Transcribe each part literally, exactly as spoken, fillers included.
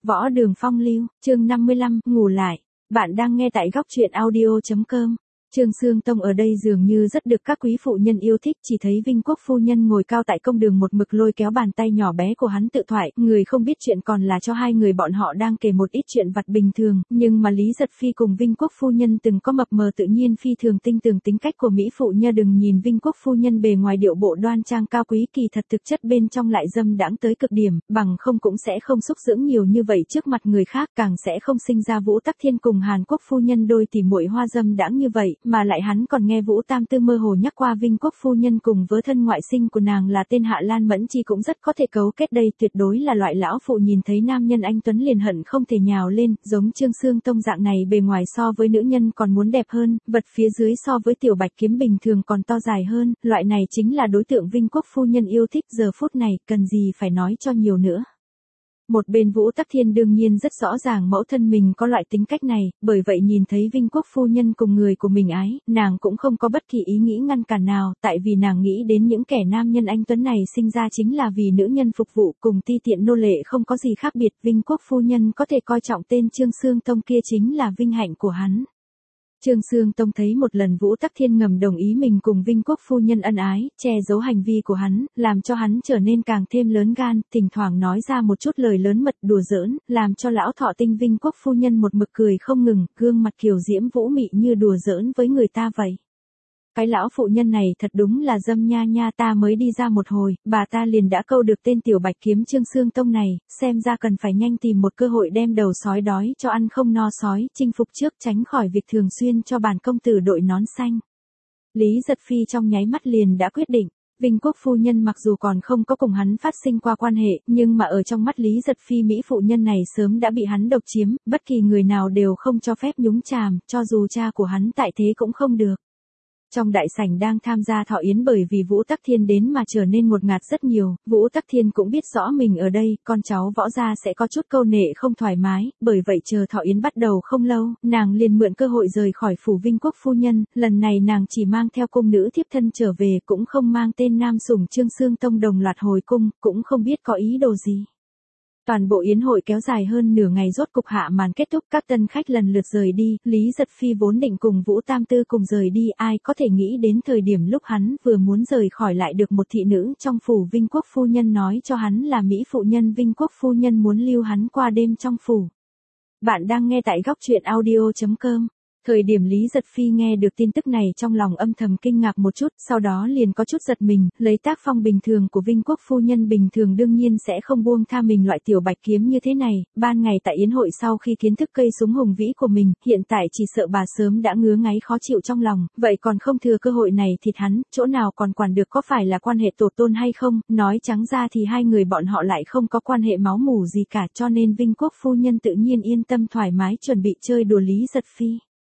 Võ Đường Phong lưu, chương năm mươi lăm, ngủ lại. Bạn đang nghe tại góc truyện audio chấm com. Trương Sương Tông ở đây dường như rất được các quý phụ nhân yêu thích, chỉ thấy Vinh Quốc phu nhân ngồi cao tại công đường một mực lôi kéo bàn tay nhỏ bé của hắn tự thoại, người không biết chuyện còn là cho hai người bọn họ đang kể một ít chuyện vặt bình thường, nhưng mà Lý Giật Phi cùng Vinh Quốc phu nhân từng có mập mờ tự nhiên phi thường tinh tường tính cách của mỹ phụ nha. Đừng nhìn Vinh Quốc phu nhân bề ngoài điệu bộ đoan trang cao quý, kỳ thật thực chất bên trong lại dâm đãng tới cực điểm, bằng không cũng sẽ không xúc dưỡng nhiều như vậy trước mặt người khác, càng sẽ không sinh ra Vũ Tắc Thiên cùng Hàn Quốc phu nhân đôi tỷ muội hoa dâm đãng như vậy, mà lại hắn còn nghe Vũ Tam Tư mơ hồ nhắc qua Vinh Quốc phu nhân cùng với thân ngoại sinh của nàng là tên Hạ Lan Mẫn Chi cũng rất có thể cấu kết, đây tuyệt đối là loại lão phụ nhìn thấy nam nhân anh tuấn liền hận không thể nhào lên, giống Trương Sương Tông dạng này bề ngoài so với nữ nhân còn muốn đẹp hơn, vật phía dưới so với tiểu bạch kiếm bình thường còn to dài hơn, loại này chính là đối tượng Vinh Quốc phu nhân yêu thích, giờ phút này cần gì phải nói cho nhiều nữa. Một bên Vũ Tắc Thiên đương nhiên rất rõ ràng mẫu thân mình có loại tính cách này, bởi vậy nhìn thấy Vinh Quốc phu nhân cùng người của mình ái, nàng cũng không có bất kỳ ý nghĩ ngăn cản nào, tại vì nàng nghĩ đến những kẻ nam nhân anh tuấn này sinh ra chính là vì nữ nhân phục vụ, cùng ti tiện nô lệ không có gì khác biệt. Vinh Quốc phu nhân có thể coi trọng tên Trương Sương Tông kia chính là vinh hạnh của hắn. Trương Sương Tông thấy một lần Vũ Tắc Thiên ngầm đồng ý mình cùng Vinh Quốc phu nhân ân ái, che giấu hành vi của hắn, làm cho hắn trở nên càng thêm lớn gan, thỉnh thoảng nói ra một chút lời lớn mật đùa giỡn, làm cho lão thọ tinh Vinh Quốc phu nhân một mực cười không ngừng, gương mặt kiều diễm vũ mị như đùa giỡn với người ta vậy. Cái lão phụ nhân này thật đúng là dâm nha nha, ta mới đi ra một hồi, bà ta liền đã câu được tên tiểu bạch kiếm Trương Sương Tông này, xem ra cần phải nhanh tìm một cơ hội đem đầu sói đói cho ăn không no sói, chinh phục trước, tránh khỏi việc thường xuyên cho bản công tử đội nón xanh. Lý Giật Phi trong nháy mắt liền đã quyết định. Vinh Quốc phu nhân mặc dù còn không có cùng hắn phát sinh qua quan hệ, nhưng mà ở trong mắt Lý Giật Phi mỹ phụ nhân này sớm đã bị hắn độc chiếm, bất kỳ người nào đều không cho phép nhúng chàm, cho dù cha của hắn tại thế cũng không được. Trong đại sảnh đang tham gia thọ yến bởi vì Vũ Tắc Thiên đến mà trở nên ngột ngạt rất nhiều, Vũ Tắc Thiên cũng biết rõ mình ở đây, con cháu Võ gia sẽ có chút câu nệ không thoải mái, bởi vậy chờ thọ yến bắt đầu không lâu, nàng liền mượn cơ hội rời khỏi phủ Vinh Quốc phu nhân, lần này nàng chỉ mang theo cung nữ thiếp thân trở về, cũng không mang tên nam sủng Trương Sương Tông đồng loạt hồi cung, cũng không biết có ý đồ gì. Toàn bộ yến hội kéo dài hơn nửa ngày rốt cục hạ màn kết thúc, các tân khách lần lượt rời đi, Lý Giật Phi vốn định cùng Vũ Tam Tư cùng rời đi, ai có thể nghĩ đến thời điểm lúc hắn vừa muốn rời khỏi lại được một thị nữ trong phủ Vinh Quốc phu nhân nói cho hắn là mỹ phụ nhân Vinh Quốc phu nhân muốn lưu hắn qua đêm trong phủ. Bạn đang nghe tại góc truyện audio chấm com. Thời điểm Lý Giật Phi nghe được tin tức này trong lòng âm thầm kinh ngạc một chút, sau đó liền có chút giật mình, lấy tác phong bình thường của Vinh Quốc phu nhân bình thường đương nhiên sẽ không buông tha mình loại tiểu bạch kiếm như thế này, ban ngày tại yến hội sau khi kiến thức cây súng hùng vĩ của mình, hiện tại chỉ sợ bà sớm đã ngứa ngáy khó chịu trong lòng, vậy còn không thừa cơ hội này thịt hắn, chỗ nào còn quản được có phải là quan hệ tổ tôn hay không, nói trắng ra thì hai người bọn họ lại không có quan hệ máu mủ gì cả, cho nên Vinh Quốc phu nhân tự nhiên yên tâm thoải mái chuẩn bị chơi đùa Lý Giật Phi.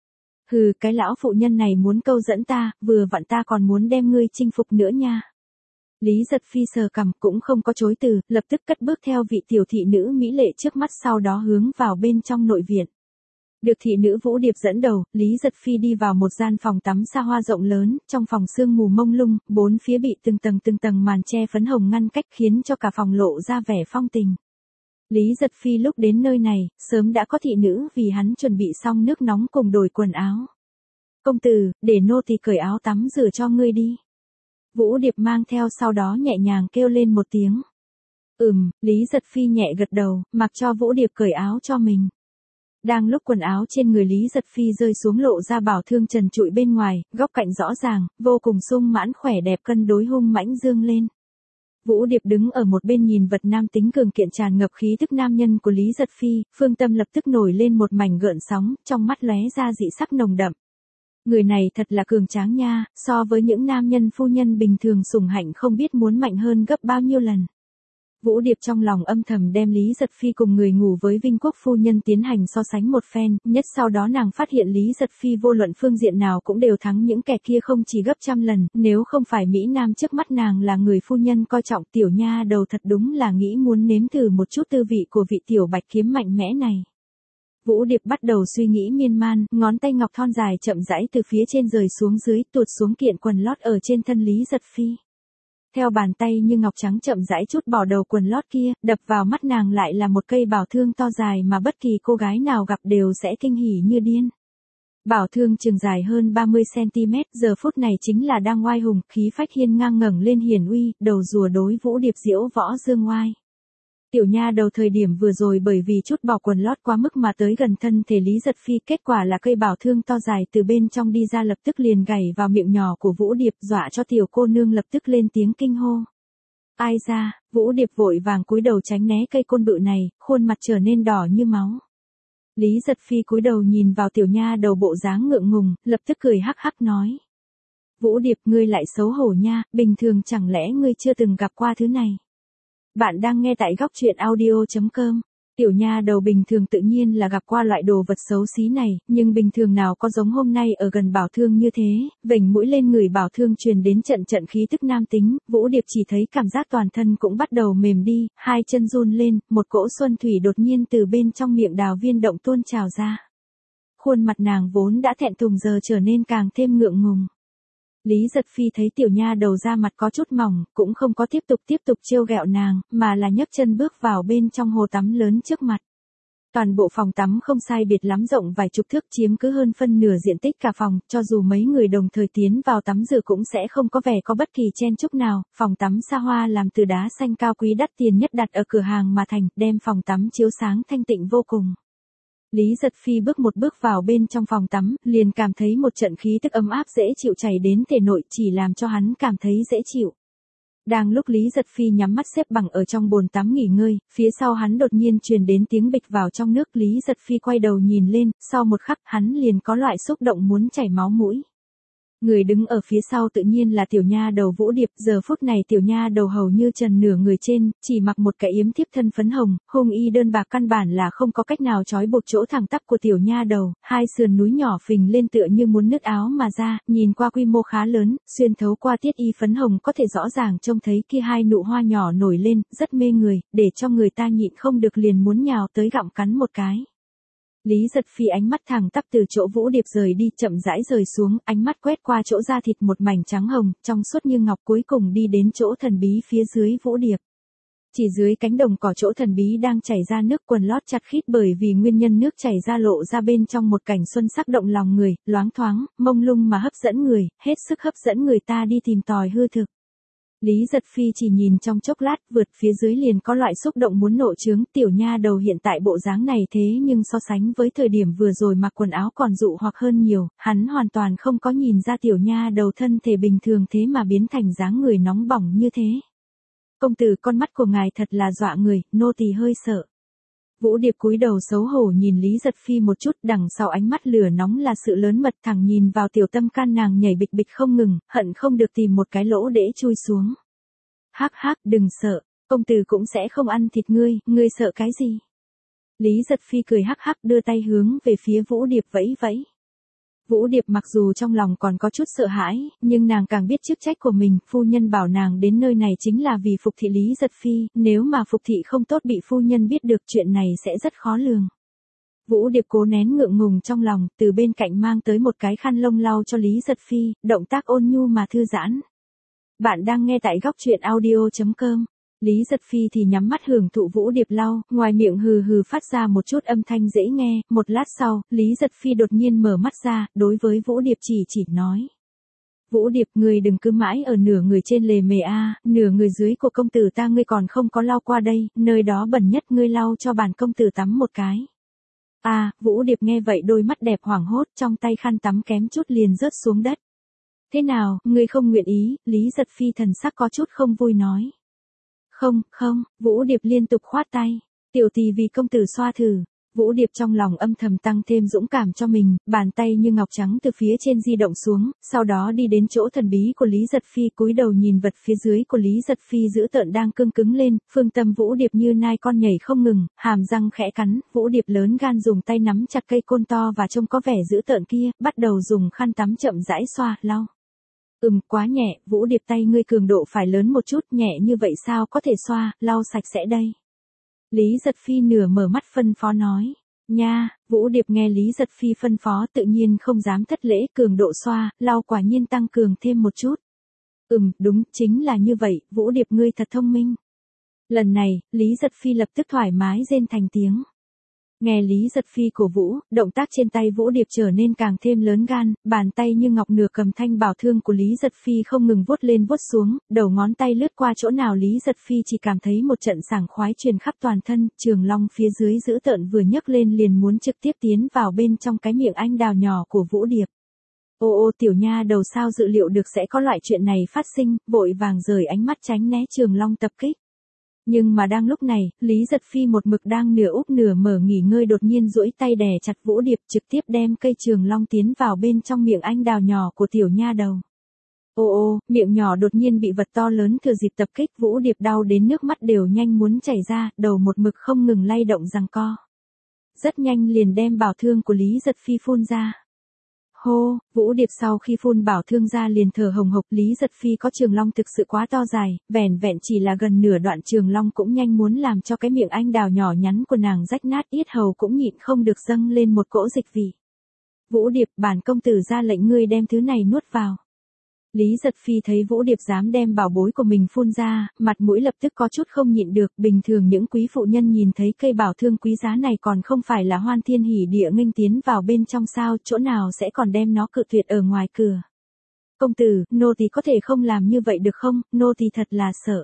Hừ, cái lão phụ nhân này muốn câu dẫn ta, vừa vặn ta còn muốn đem ngươi chinh phục nữa nha. Lý Giật Phi sờ cằm cũng không có chối từ, lập tức cất bước theo vị tiểu thị nữ mỹ lệ trước mắt, sau đó hướng vào bên trong nội viện. Được thị nữ Vũ Điệp dẫn đầu, Lý Giật Phi đi vào một gian phòng tắm xa hoa rộng lớn, trong phòng sương mù mông lung, bốn phía bị từng tầng từng tầng màn che phấn hồng ngăn cách khiến cho cả phòng lộ ra vẻ phong tình. Lý Giật Phi lúc đến nơi này, sớm đã có thị nữ vì hắn chuẩn bị xong nước nóng cùng đổi quần áo. Công tử, để nô tỳ cởi áo tắm rửa cho ngươi đi. Vũ Điệp mang theo sau đó nhẹ nhàng kêu lên một tiếng. Ừm, Lý Giật Phi nhẹ gật đầu, mặc cho Vũ Điệp cởi áo cho mình. Đang lúc quần áo trên người Lý Giật Phi rơi xuống lộ ra bảo thương trần trụi bên ngoài, góc cạnh rõ ràng, vô cùng sung mãn khỏe đẹp cân đối hung mãnh dương lên. Vũ Điệp đứng ở một bên nhìn vật nam tính cường kiện tràn ngập khí thức nam nhân của Lý Giật Phi, phương tâm lập tức nổi lên một mảnh gợn sóng, trong mắt lóe ra dị sắc nồng đậm. Người này thật là cường tráng nha, so với những nam nhân phu nhân bình thường sủng hạnh không biết muốn mạnh hơn gấp bao nhiêu lần. Vũ Điệp trong lòng âm thầm đem Lý Giật Phi cùng người ngủ với Vinh Quốc phu nhân tiến hành so sánh một phen, nhất sau đó nàng phát hiện Lý Giật Phi vô luận phương diện nào cũng đều thắng những kẻ kia không chỉ gấp trăm lần, nếu không phải Mỹ Nam trước mắt nàng là người phu nhân coi trọng, tiểu nha đầu thật đúng là nghĩ muốn nếm thử một chút tư vị của vị tiểu bạch kiếm mạnh mẽ này. Vũ Điệp bắt đầu suy nghĩ miên man, ngón tay ngọc thon dài chậm rãi từ phía trên rời xuống dưới, tuột xuống kiện quần lót ở trên thân Lý Giật Phi. theo bàn tay như ngọc trắng chậm rãi chút bỏ đầu quần lót kia, đập vào mắt nàng lại là một cây bảo thương to dài mà bất kỳ cô gái nào gặp đều sẽ kinh hỉ như điên. Bảo thương chừng dài hơn ba mươi xăng-ti-mét, giờ phút này chính là đang oai hùng, khí phách hiên ngang ngẩng lên hiển uy, đầu rùa đối Vũ Điệp diễu võ dương oai. Tiểu nha đầu thời điểm vừa rồi bởi vì chút bỏ quần lót quá mức mà tới gần thân thể Lý Giật Phi, kết quả là cây bảo thương to dài từ bên trong đi ra lập tức liền gảy vào miệng nhỏ của Vũ Điệp, dọa cho tiểu cô nương lập tức lên tiếng kinh hô. Ai ra, Vũ Điệp vội vàng cúi đầu tránh né cây côn bự này, khuôn mặt trở nên đỏ như máu. Lý Giật Phi cúi đầu nhìn vào tiểu nha đầu bộ dáng ngượng ngùng, lập tức cười hắc hắc nói. Vũ Điệp, ngươi lại xấu hổ nha, bình thường chẳng lẽ ngươi chưa từng gặp qua thứ này. Bạn đang nghe tại góc truyện audio chấm com. Tiểu nha đầu bình thường tự nhiên là gặp qua loại đồ vật xấu xí này, nhưng bình thường nào có giống hôm nay ở gần bảo thương như thế, vểnh mũi lên người bảo thương truyền đến trận trận khí tức nam tính, Vũ Điệp chỉ thấy cảm giác toàn thân cũng bắt đầu mềm đi, hai chân run lên, một cỗ xuân thủy đột nhiên từ bên trong miệng đào viên động tuôn trào ra. Khuôn mặt nàng vốn đã thẹn thùng giờ trở nên càng thêm ngượng ngùng. Lý Giật Phi thấy tiểu nha đầu da mặt có chút mỏng, cũng không có tiếp tục tiếp tục trêu ghẹo nàng, mà là nhấc chân bước vào bên trong hồ tắm lớn trước mặt. Toàn bộ phòng tắm không sai biệt lắm rộng vài chục thước, chiếm cứ hơn phân nửa diện tích cả phòng, cho dù mấy người đồng thời tiến vào tắm rửa cũng sẽ không có vẻ có bất kỳ chen chúc nào. Phòng tắm xa hoa làm từ đá xanh cao quý đắt tiền nhất đặt ở cửa hàng mà thành, đem phòng tắm chiếu sáng thanh tịnh vô cùng. Lý Giật Phi bước một bước vào bên trong phòng tắm, liền cảm thấy một trận khí tức ấm áp dễ chịu chảy đến thể nội, chỉ làm cho hắn cảm thấy dễ chịu. Đang lúc Lý Giật Phi nhắm mắt xếp bằng ở trong bồn tắm nghỉ ngơi, phía sau hắn đột nhiên truyền đến tiếng bịch vào trong nước. Lý Giật Phi quay đầu nhìn lên, sau một khắc hắn liền có loại xúc động muốn chảy máu mũi. Người đứng ở phía sau tự nhiên là tiểu nha đầu Vũ Điệp, giờ phút này tiểu nha đầu hầu như trần nửa người trên, chỉ mặc một cái yếm thiếp thân phấn hồng, hung y đơn bạc căn bản là không có cách nào trói buộc chỗ thẳng tắp của tiểu nha đầu, hai sườn núi nhỏ phình lên tựa như muốn nứt áo mà ra, nhìn qua quy mô khá lớn, xuyên thấu qua tiết y phấn hồng có thể rõ ràng trông thấy kia hai nụ hoa nhỏ nổi lên, rất mê người, để cho người ta nhịn không được liền muốn nhào tới gặm cắn một cái. Lý Giật Phi ánh mắt thẳng tắp từ chỗ Vũ Điệp rời đi, chậm rãi rời xuống, ánh mắt quét qua chỗ da thịt một mảnh trắng hồng, trong suốt như ngọc, cuối cùng đi đến chỗ thần bí phía dưới Vũ Điệp. Chỉ dưới cánh đồng cỏ chỗ thần bí đang chảy ra nước, quần lót chặt khít bởi vì nguyên nhân nước chảy ra lộ ra bên trong một cảnh xuân sắc động lòng người, loáng thoáng, mông lung mà hấp dẫn người, hết sức hấp dẫn người ta đi tìm tòi hư thực. Lý Giật Phi chỉ nhìn trong chốc lát, vượt phía dưới liền có loại xúc động muốn nộ trướng. Tiểu nha đầu hiện tại bộ dáng này thế nhưng so sánh với thời điểm vừa rồi mặc quần áo còn dụ hoặc hơn nhiều, hắn hoàn toàn không có nhìn ra tiểu nha đầu thân thể bình thường thế mà biến thành dáng người nóng bỏng như thế. Công tử, con mắt của ngài thật là dọa người, nô tỳ hơi sợ. Vũ Điệp cúi đầu xấu hổ nhìn Lý Giật Phi một chút, đằng sau ánh mắt lửa nóng là sự lớn mật, thẳng nhìn vào tiểu tâm can nàng nhảy bịch bịch không ngừng, hận không được tìm một cái lỗ để chui xuống. Hắc hắc, đừng sợ, công tử cũng sẽ không ăn thịt ngươi, ngươi sợ cái gì? Lý Giật Phi cười hắc hắc đưa tay hướng về phía Vũ Điệp vẫy vẫy. Vũ Điệp mặc dù trong lòng còn có chút sợ hãi, nhưng nàng càng biết chức trách của mình, phu nhân bảo nàng đến nơi này chính là vì phục thị Lý Giật Phi, nếu mà phục thị không tốt bị phu nhân biết được chuyện này sẽ rất khó lường. Vũ Điệp cố nén ngượng ngùng trong lòng, từ bên cạnh mang tới một cái khăn lông lau cho Lý Giật Phi, động tác ôn nhu mà thư giãn. Bạn đang nghe tại góc truyện audio chấm com. Lý Giật Phi thì nhắm mắt hưởng thụ Vũ Điệp lau, ngoài miệng hừ hừ phát ra một chút âm thanh dễ nghe, một lát sau, Lý Giật Phi đột nhiên mở mắt ra, đối với Vũ Điệp chỉ chỉ nói. Vũ Điệp, ngươi đừng cứ mãi ở nửa người trên lề mề a, nửa người dưới của công tử ta ngươi còn không có lau qua đây, nơi đó bẩn nhất ngươi lau cho bản công tử tắm một cái. A, à, Vũ Điệp nghe vậy đôi mắt đẹp hoảng hốt, trong tay khăn tắm kém chút liền rớt xuống đất. Thế nào, ngươi không nguyện ý? Lý Giật Phi thần sắc có chút không vui nói. Không, không, Vũ Điệp liên tục khoát tay. Tiểu tỷ vì công tử xoa thử. Vũ Điệp trong lòng âm thầm tăng thêm dũng cảm cho mình, bàn tay như ngọc trắng từ phía trên di động xuống, sau đó đi đến chỗ thần bí của Lý Giật Phi, cúi đầu nhìn vật phía dưới của Lý Giật Phi dữ tợn đang cương cứng lên, phương tâm Vũ Điệp như nai con nhảy không ngừng, hàm răng khẽ cắn, Vũ Điệp lớn gan dùng tay nắm chặt cây côn to và trông có vẻ dữ tợn kia, bắt đầu dùng khăn tắm chậm rãi xoa, lau. Ừm, quá nhẹ, Vũ Điệp tay ngươi cường độ phải lớn một chút, nhẹ như vậy sao có thể xoa, lau sạch sẽ đây. Lý Giật Phi nửa mở mắt phân phó nói. Nha, Vũ Điệp nghe Lý Giật Phi phân phó tự nhiên không dám thất lễ, cường độ xoa, lau quả nhiên tăng cường thêm một chút. Ừm, đúng, chính là như vậy, Vũ Điệp ngươi thật thông minh. Lần này, Lý Giật Phi lập tức thoải mái rên thành tiếng. Nghe Lý Giật Phi cổ vũ, động tác trên tay Vũ Điệp trở nên càng thêm lớn gan, bàn tay như ngọc nửa cầm thanh bảo thương của Lý Giật Phi không ngừng vuốt lên vuốt xuống, đầu ngón tay lướt qua chỗ nào Lý Giật Phi chỉ cảm thấy một trận sảng khoái truyền khắp toàn thân, trường long phía dưới dữ tợn vừa nhấc lên liền muốn trực tiếp tiến vào bên trong cái miệng anh đào nhỏ của Vũ Điệp. Ô ô tiểu nha đầu sao dự liệu được sẽ có loại chuyện này phát sinh, vội vàng rời ánh mắt tránh né trường long tập kích. Nhưng mà đang lúc này, Lý Giật Phi một mực đang nửa úp nửa mở nghỉ ngơi đột nhiên duỗi tay đè chặt Vũ Điệp trực tiếp đem cây trường long tiến vào bên trong miệng anh đào nhỏ của tiểu nha đầu. Ô ô, miệng nhỏ đột nhiên bị vật to lớn thừa dịp tập kích Vũ Điệp đau đến nước mắt đều nhanh muốn chảy ra, đầu một mực không ngừng lay động giằng co. Rất nhanh liền đem bảo thương của Lý Giật Phi phun ra. Hô, Vũ Điệp sau khi phun bảo thương ra liền thở hồng hộc Lý Giật Phi có trường long thực sự quá to dài, vẻn vẹn chỉ là gần nửa đoạn trường long cũng nhanh muốn làm cho cái miệng anh đào nhỏ nhắn của nàng rách nát yết hầu cũng nhịn không được dâng lên một cỗ dịch vị. Vũ Điệp, bản công tử ra lệnh ngươi đem thứ này nuốt vào. Lý Giật Phi thấy Vũ Điệp dám đem bảo bối của mình phun ra, mặt mũi lập tức có chút không nhịn được, bình thường những quý phụ nhân nhìn thấy cây bảo thương quý giá này còn không phải là hoan thiên hỉ địa nghênh tiến vào bên trong sao, chỗ nào sẽ còn đem nó cự tuyệt ở ngoài cửa. Công tử, nô tỳ có thể không làm như vậy được không, nô tỳ thật là sợ.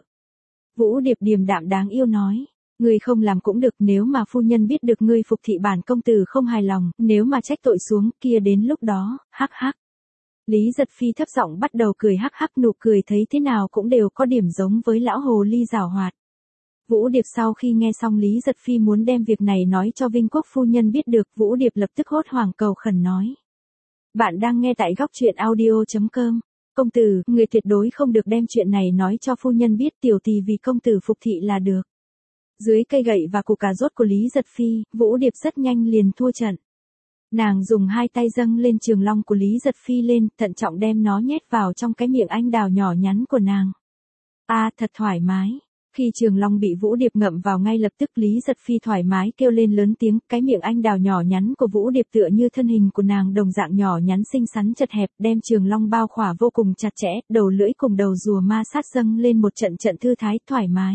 Vũ Điệp điềm đạm đáng yêu nói. Ngươi không làm cũng được, nếu mà phu nhân biết được ngươi phục thị bản công tử không hài lòng, nếu mà trách tội xuống kia đến lúc đó, hắc hắc. Lý Giật Phi thấp giọng bắt đầu cười hắc hắc, nụ cười thấy thế nào cũng đều có điểm giống với lão hồ ly giảo hoạt. Vũ Điệp sau khi nghe xong Lý Giật Phi muốn đem việc này nói cho Vinh Quốc phu nhân biết được, Vũ Điệp lập tức hốt hoảng cầu khẩn nói. Bạn đang nghe tại góc truyện audio chấm com. Công tử, người tuyệt đối không được đem chuyện này nói cho phu nhân biết, tiểu tỳ vì công tử phục thị là được. Dưới cây gậy và củ cà rốt của Lý Giật Phi, Vũ Điệp rất nhanh liền thua trận. Nàng dùng hai tay dâng lên trường long của Lý Giật Phi lên, thận trọng đem nó nhét vào trong cái miệng anh đào nhỏ nhắn của nàng. A à, thật thoải mái. Khi trường long bị Vũ Điệp ngậm vào ngay lập tức Lý Giật Phi thoải mái kêu lên lớn tiếng, cái miệng anh đào nhỏ nhắn của Vũ Điệp tựa như thân hình của nàng đồng dạng nhỏ nhắn xinh xắn chật hẹp, đem trường long bao khỏa vô cùng chặt chẽ, đầu lưỡi cùng đầu rùa ma sát dâng lên một trận trận thư thái thoải mái.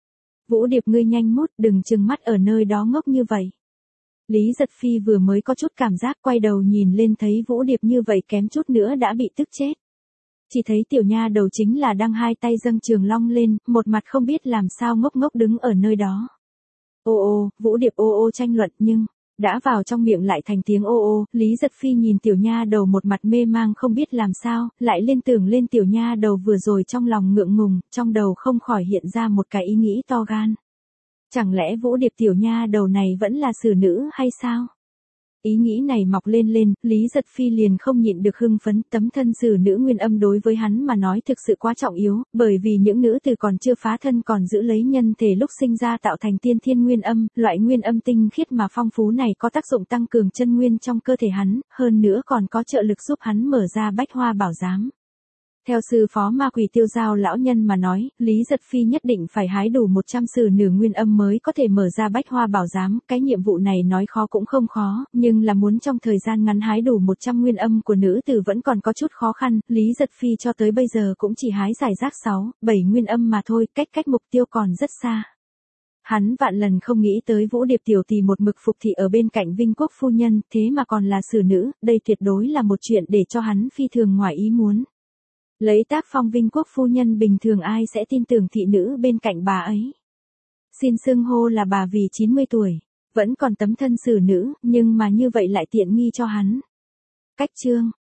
Vũ Điệp ngươi nhanh mút, đừng trừng mắt ở nơi đó ngốc như vậy. Lý Giật Phi vừa mới có chút cảm giác quay đầu nhìn lên thấy Vũ Điệp như vậy kém chút nữa đã bị tức chết. Chỉ thấy tiểu nha đầu chính là đang hai tay dâng trường long lên, một mặt không biết làm sao ngốc ngốc đứng ở nơi đó. Ô ô, Vũ Điệp ô ô tranh luận nhưng, đã vào trong miệng lại thành tiếng ô ô, Lý Giật Phi nhìn tiểu nha đầu một mặt mê mang không biết làm sao, lại liên tưởng lên tiểu nha đầu vừa rồi trong lòng ngượng ngùng, trong đầu không khỏi hiện ra một cái ý nghĩ to gan. Chẳng lẽ Vũ Điệp tiểu nha đầu này vẫn là xử nữ hay sao? Ý nghĩ này mọc lên lên, Lý Giật Phi liền không nhịn được hưng phấn, tấm thân xử nữ nguyên âm đối với hắn mà nói thực sự quá trọng yếu, bởi vì những nữ tử còn chưa phá thân còn giữ lấy nhân thể lúc sinh ra tạo thành tiên thiên nguyên âm, loại nguyên âm tinh khiết mà phong phú này có tác dụng tăng cường chân nguyên trong cơ thể hắn, hơn nữa còn có trợ lực giúp hắn mở ra bách hoa bảo giám. Theo sư phó ma quỷ tiêu giao lão nhân mà nói, Lý Giật Phi nhất định phải hái đủ một trăm sử nửa nguyên âm mới có thể mở ra bách hoa bảo giám, cái nhiệm vụ này nói khó cũng không khó, nhưng là muốn trong thời gian ngắn hái đủ một trăm nguyên âm của nữ tử vẫn còn có chút khó khăn, Lý Giật Phi cho tới bây giờ cũng chỉ hái giải rác sáu, bảy nguyên âm mà thôi, cách cách mục tiêu còn rất xa. Hắn vạn lần không nghĩ tới Vũ Điệp tiểu tỷ một mực phục thị ở bên cạnh Vinh Quốc phu nhân, thế mà còn là xử nữ, đây tuyệt đối là một chuyện để cho hắn phi thường ngoài ý muốn. Lấy tác phong Vinh Quốc phu nhân bình thường ai sẽ tin tưởng thị nữ bên cạnh bà ấy. Xin xưng hô là bà vì chín mươi tuổi, vẫn còn tấm thân xử nữ, nhưng mà như vậy lại tiện nghi cho hắn. Cách chương